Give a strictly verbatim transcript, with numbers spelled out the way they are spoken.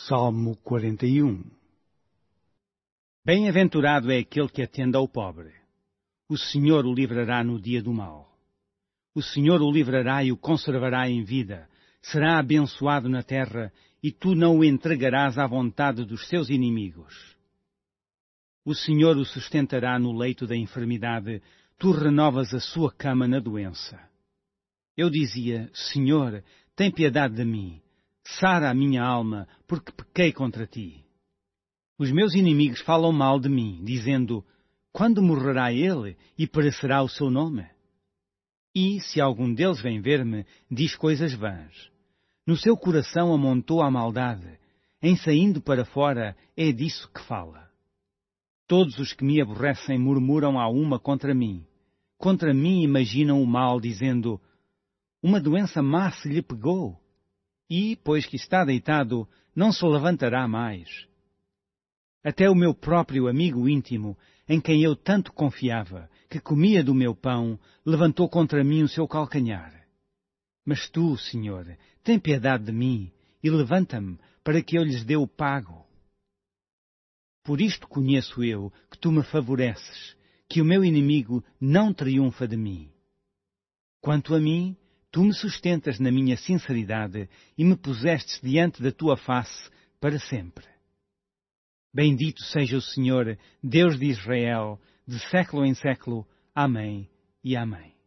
Salmo quarenta e um. Bem-aventurado é aquele que atende ao pobre. O Senhor o livrará no dia do mal. O Senhor o livrará e o conservará em vida. Será abençoado na terra, e tu não o entregarás à vontade dos seus inimigos. O Senhor o sustentará no leito da enfermidade, tu renovas a sua cama na doença. Eu dizia, Senhor, tem piedade de mim. Sara a minha alma, porque pequei contra ti. Os meus inimigos falam mal de mim, dizendo, quando morrerá ele e perecerá o seu nome? E, se algum deles vem ver-me, diz coisas vãs. No seu coração amontou a maldade, em saindo para fora é disso que fala. Todos os que me aborrecem murmuram a uma contra mim. Contra mim imaginam o mal, dizendo, uma doença má se lhe pegou. E, pois que está deitado, não se levantará mais. Até o meu próprio amigo íntimo, em quem eu tanto confiava, que comia do meu pão, levantou contra mim o seu calcanhar. Mas tu, Senhor, tem piedade de mim, e levanta-me, para que eu lhes dê o pago. Por isto conheço eu que tu me favoreces, que o meu inimigo não triunfa de mim. Quanto a mim, tu me sustentas na minha sinceridade e me pusestes diante da tua face para sempre. Bendito seja o Senhor, Deus de Israel, de século em século. Amém e amém.